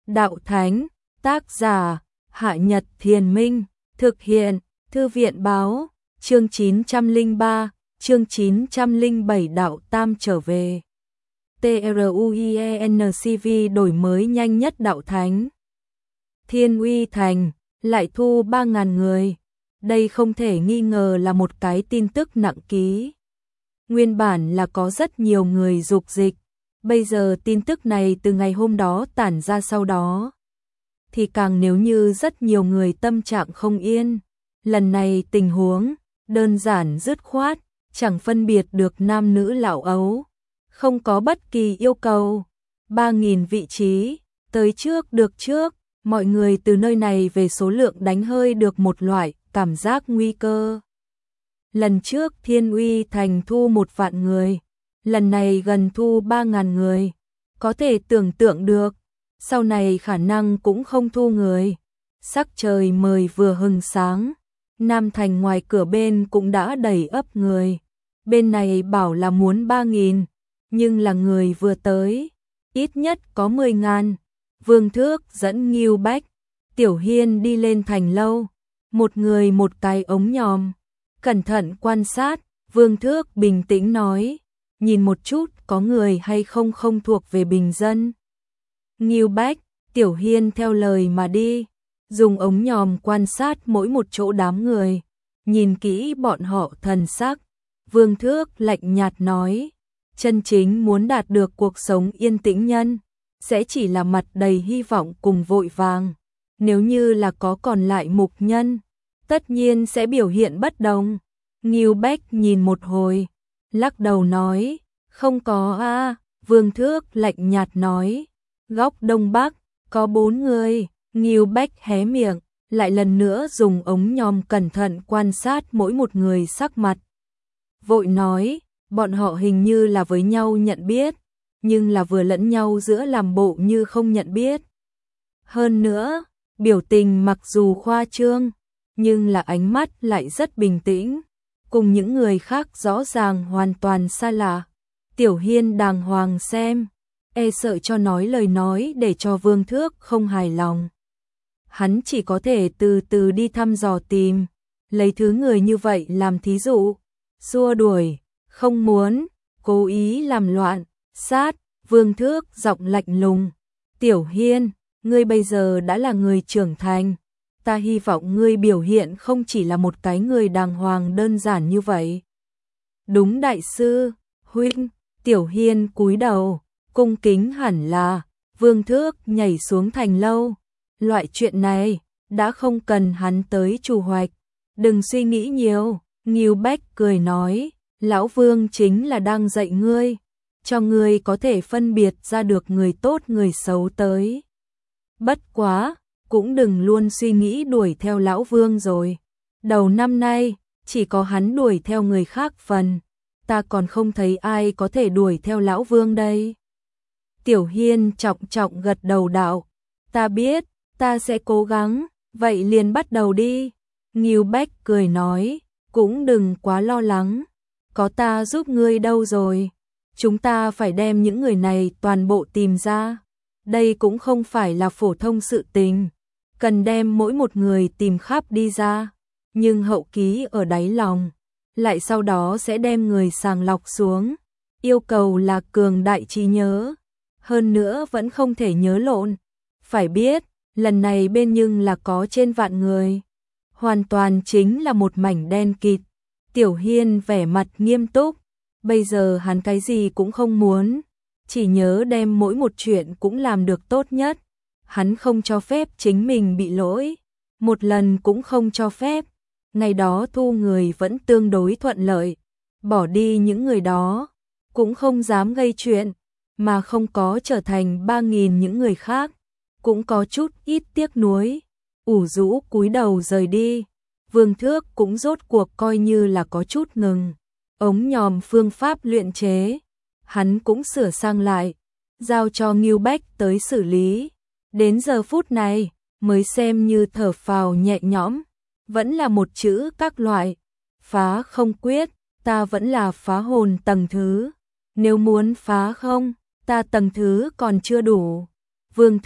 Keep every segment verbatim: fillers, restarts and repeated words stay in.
Đạo Thánh, tác giả, Hạ Nhật Thiền Minh, thực hiện, Thư viện Báo, chương chín trăm lẻ ba, chương chín trăm lẻ bảy Đạo Tam trở về. TRUIENCV đổi mới nhanh nhất Đạo Thánh. Thiên Uy Thành, lại thu ba nghìn người. Đây không thể nghi ngờ là một cái tin tức nặng ký. Nguyên bản là có rất nhiều người dục dịch. Bây giờ tin tức này từ ngày hôm đó tản ra sau đó. Thì càng nếu như rất nhiều người tâm trạng không yên. Lần này tình huống, đơn giản dứt khoát, chẳng phân biệt được nam nữ lão ấu. Không có bất kỳ yêu cầu. ba nghìn vị trí, tới trước được trước. Mọi người từ nơi này về số lượng đánh hơi được một loại cảm giác nguy cơ. Lần trước Thiên Uy Thành thu một vạn người, lần này gần thu ba nghìn người. Có thể tưởng tượng được, sau này khả năng cũng không thu người. Sắc trời mời vừa hừng sáng, Nam Thành ngoài cửa bên cũng đã đầy ấp người. Bên này bảo là muốn ba nghìn, nhưng là người vừa tới, ít nhất có mười nghìn. Vương Thước dẫn Ngưu Bách, Tiểu Hiên đi lên thành lâu, một người một cái ống nhòm, cẩn thận quan sát. Vương Thước bình tĩnh nói, nhìn một chút có người hay không không thuộc về bình dân. Ngưu Bách, Tiểu Hiên theo lời mà đi, dùng ống nhòm quan sát mỗi một chỗ đám người, nhìn kỹ bọn họ thần sắc. Vương Thước lạnh nhạt nói, chân chính muốn đạt được cuộc sống yên tĩnh nhân, sẽ chỉ là mặt đầy hy vọng cùng vội vàng. Nếu như là có còn lại mục nhân, tất nhiên sẽ biểu hiện bất đồng. Ngưu Bách nhìn một hồi, lắc đầu nói, không có a. Vương Thước lạnh nhạt nói, góc đông bắc, có bốn người. Ngưu Bách hé miệng, lại lần nữa dùng ống nhòm cẩn thận quan sát mỗi một người sắc mặt. Vội nói, bọn họ hình như là với nhau nhận biết, nhưng là vừa lẫn nhau giữa làm bộ như không nhận biết. Hơn nữa, biểu tình mặc dù khoa trương, nhưng là ánh mắt lại rất bình tĩnh, cùng những người khác rõ ràng hoàn toàn xa lạ. Tiểu Hiên đàng hoàng xem, e sợ cho nói lời nói để cho Vương Thước không hài lòng. Hắn chỉ có thể từ từ đi thăm dò tìm, lấy thứ người như vậy làm thí dụ, xua đuổi, không muốn, cố ý làm loạn, sát. Vương Thước giọng lạnh lùng, Tiểu Hiên, ngươi bây giờ đã là người trưởng thành, ta hy vọng ngươi biểu hiện không chỉ là một cái người đàng hoàng đơn giản như vậy. Đúng đại sư, huynh. Tiểu Hiên cúi đầu, cung kính hẳn là. Vương Thước nhảy xuống thành lâu, loại chuyện này đã không cần hắn tới chủ hoạch, đừng suy nghĩ nhiều. Ngưu Bách cười nói, lão Vương chính là đang dạy ngươi, cho ngươi có thể phân biệt ra được người tốt người xấu tới. Bất quá, cũng đừng luôn suy nghĩ đuổi theo lão Vương rồi. Đầu năm nay, chỉ có hắn đuổi theo người khác phần, ta còn không thấy ai có thể đuổi theo lão Vương đây. Tiểu Hiên trọng trọng gật đầu đạo, ta biết, ta sẽ cố gắng, vậy liền bắt đầu đi. Ngưu Bách cười nói, cũng đừng quá lo lắng, có ta giúp ngươi đâu rồi. Chúng ta phải đem những người này toàn bộ tìm ra. Đây cũng không phải là phổ thông sự tình, cần đem mỗi một người tìm khắp đi ra, nhưng hậu ký ở đáy lòng, lại sau đó sẽ đem người sàng lọc xuống. Yêu cầu là cường đại trí nhớ, hơn nữa vẫn không thể nhớ lộn. Phải biết, lần này bên nhưng là có trên vạn người, hoàn toàn chính là một mảnh đen kịt. Tiểu Hiên vẻ mặt nghiêm túc, bây giờ hắn cái gì cũng không muốn, chỉ nhớ đem mỗi một chuyện cũng làm được tốt nhất. Hắn không cho phép chính mình bị lỗi, một lần cũng không cho phép. Ngày đó thu người vẫn tương đối thuận lợi, bỏ đi những người đó, cũng không dám gây chuyện, mà không có trở thành ba nghìn những người khác, cũng có chút ít tiếc nuối, ủ rũ cúi đầu rời đi. Vương Thước cũng rốt cuộc coi như là có chút ngừng, ống nhòm phương pháp luyện chế, hắn cũng sửa sang lại, giao cho Ngưu Bách tới xử lý. Đến giờ phút này, mới xem như thở phào nhẹ nhõm, vẫn là một chữ các loại, phá không quyết, ta vẫn là phá hồn tầng thứ, nếu muốn phá không, ta tầng thứ còn chưa đủ. Vương Thước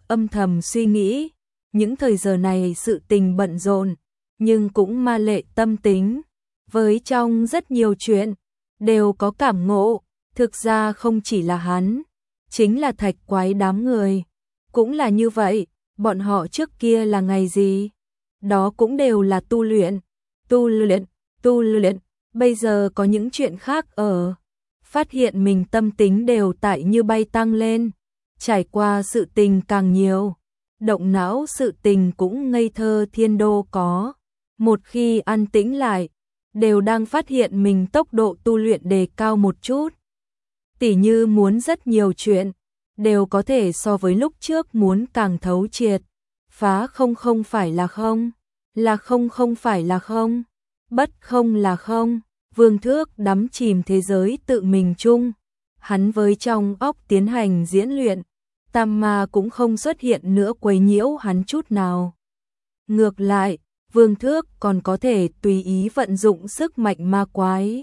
âm thầm suy nghĩ, những thời giờ này sự tình bận rộn, nhưng cũng ma lệ tâm tính, với trong rất nhiều chuyện, đều có cảm ngộ, thực ra không chỉ là hắn, chính là thạch quái đám người, cũng là như vậy, bọn họ trước kia là ngày gì? Đó cũng đều là tu luyện, tu luyện, tu luyện, bây giờ có những chuyện khác ở, phát hiện mình tâm tính đều tại như bay tăng lên, trải qua sự tình càng nhiều, động não sự tình cũng ngây thơ thiên đô có, một khi an tĩnh lại, đều đang phát hiện mình tốc độ tu luyện đề cao một chút. Tỉ như muốn rất nhiều chuyện, đều có thể so với lúc trước muốn càng thấu triệt, phá không không phải là không, là không không phải là không, bất không là không, Vương Thước đắm chìm thế giới tự mình chung, hắn với trong óc tiến hành diễn luyện, tam ma cũng không xuất hiện nữa quấy nhiễu hắn chút nào. Ngược lại, Vương Thước còn có thể tùy ý vận dụng sức mạnh ma quái.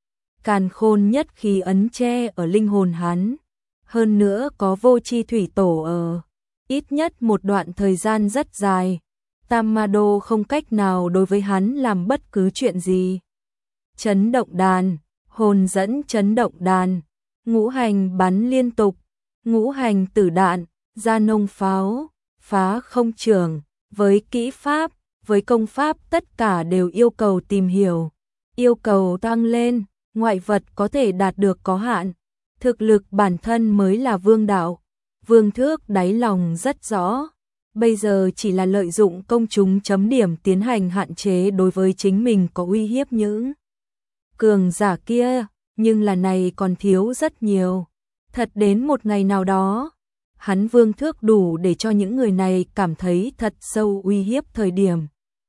Càn khôn nhất khí ấn che ở linh hồn hắn, hơn nữa có vô chi thủy tổ ở, ít nhất một đoạn thời gian rất dài, Tam Ma Đô không cách nào đối với hắn làm bất cứ chuyện gì. Chấn động đàn, hồn dẫn chấn động đàn, ngũ hành bắn liên tục, ngũ hành tử đạn, ra nông pháo, phá không trường, với kỹ pháp, với công pháp tất cả đều yêu cầu tìm hiểu, yêu cầu tăng lên, ngoại vật có thể đạt được có hạn, thực lực bản thân mới là vương đạo. Vương Thước đáy lòng rất rõ, bây giờ chỉ là lợi dụng công chúng chấm điểm tiến hành hạn chế đối với chính mình có uy hiếp những cường giả kia, nhưng là này còn thiếu rất nhiều. Thật đến một ngày nào đó, hắn Vương Thước đủ để cho những người này cảm thấy thật sâu uy hiếp thời điểm.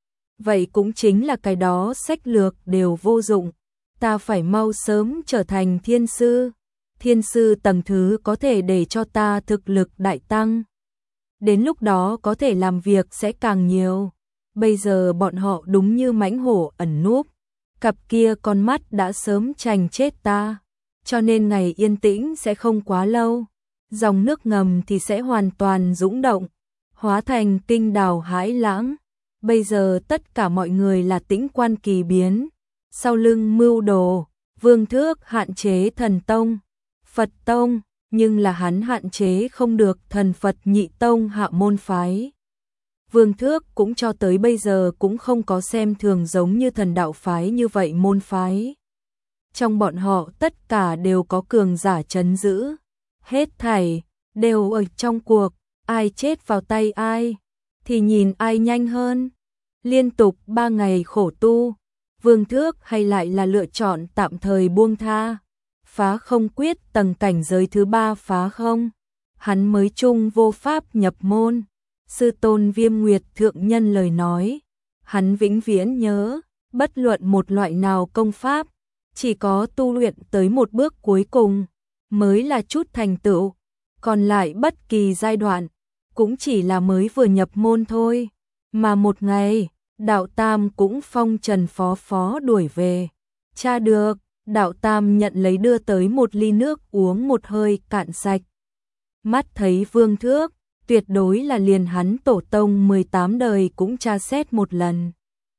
Vậy cũng chính là cái đó sách lược đều vô dụng, ta phải mau sớm trở thành thiên sư. Thiên sư tầng thứ có thể để cho ta thực lực đại tăng. Đến lúc đó có thể làm việc sẽ càng nhiều. Bây giờ bọn họ đúng như mãnh hổ ẩn núp. Cặp kia con mắt đã sớm chành chết ta. Cho nên ngày yên tĩnh sẽ không quá lâu. Dòng nước ngầm thì sẽ hoàn toàn dũng động. Hóa thành kinh đảo hãi lãng. Bây giờ tất cả mọi người là tĩnh quan kỳ biến. Sau lưng mưu đồ, Vương Thước hạn chế thần tông. Phật tông, nhưng là hắn hạn chế không được thần Phật nhị tông hạ môn phái. Vương Thước cũng cho tới bây giờ cũng không có xem thường giống như thần đạo phái như vậy môn phái. Trong bọn họ tất cả đều có cường giả trấn giữ. Hết thảy, đều ở trong cuộc, ai chết vào tay ai, thì nhìn ai nhanh hơn. Liên tục ba ngày khổ tu, Vương Thước hay lại là lựa chọn tạm thời buông tha. Phá không quyết tầng cảnh giới thứ ba phá không, hắn mới chung vô pháp nhập môn. Sư tôn Viêm Nguyệt thượng nhân lời nói, hắn vĩnh viễn nhớ, bất luận một loại nào công pháp, chỉ có tu luyện tới một bước cuối cùng, mới là chút thành tựu, còn lại bất kỳ giai đoạn, cũng chỉ là mới vừa nhập môn thôi. Mà một ngày, đạo tam cũng phong trần phó phó đuổi về, tra được. Đạo Tam nhận lấy đưa tới một ly nước uống một hơi cạn sạch. Mắt thấy Vương Thước, tuyệt đối là liền hắn tổ tông mười tám đời cũng tra xét một lần.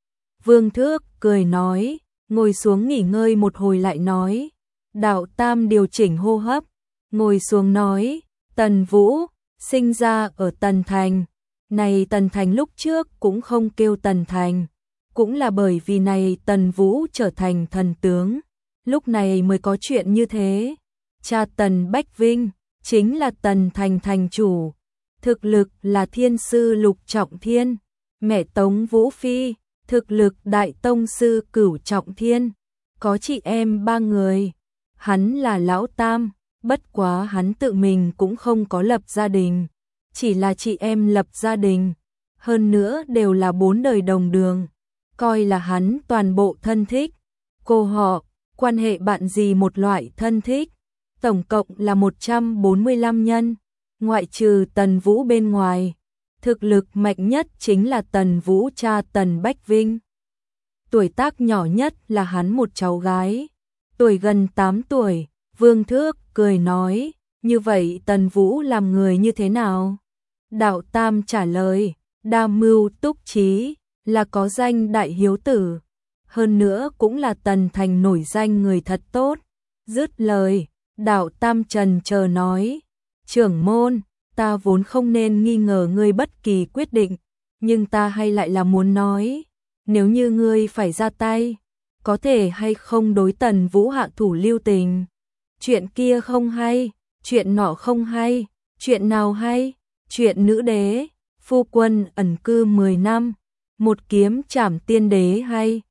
Vương Thước cười nói, ngồi xuống nghỉ ngơi một hồi lại nói. Đạo Tam điều chỉnh hô hấp, ngồi xuống nói, Tần Vũ, sinh ra ở Tần Thành. Này Tần Thành lúc trước cũng không kêu Tần Thành, cũng là bởi vì này Tần Vũ trở thành thần tướng. Lúc này mới có chuyện như thế. Cha Tần Bách Vinh, chính là Tần Thành thành chủ. Thực lực là thiên sư lục trọng thiên. Mẹ Tống Vũ Phi, thực lực đại tông sư cửu trọng thiên. Có chị em ba người. Hắn là lão tam, bất quá hắn tự mình cũng không có lập gia đình. Chỉ là chị em lập gia đình. Hơn nữa đều là bốn đời đồng đường. Coi là hắn toàn bộ thân thích. Cô họ, quan hệ bạn gì một loại thân thích, tổng cộng là một trăm bốn mươi lăm nhân, ngoại trừ Tần Vũ bên ngoài, thực lực mạnh nhất chính là Tần Vũ cha Tần Bách Vinh. Tuổi tác nhỏ nhất là hắn một cháu gái, tuổi gần tám tuổi, Vương Thước cười nói, như vậy Tần Vũ làm người như thế nào? Đạo Tam trả lời, đa mưu túc trí, là có danh đại hiếu tử, hơn nữa cũng là Tần Thành nổi danh người thật tốt. Dứt lời, Đạo Tam trần chờ nói, trưởng môn, ta vốn không nên nghi ngờ ngươi bất kỳ quyết định, nhưng ta hay lại là muốn nói, nếu như ngươi phải ra tay, có thể hay không đối Tần Vũ hạ thủ lưu tình. Chuyện kia không hay, chuyện nọ không hay, chuyện nào hay? Chuyện nữ đế, phu quân ẩn cư mười năm, một kiếm trảm tiên đế hay?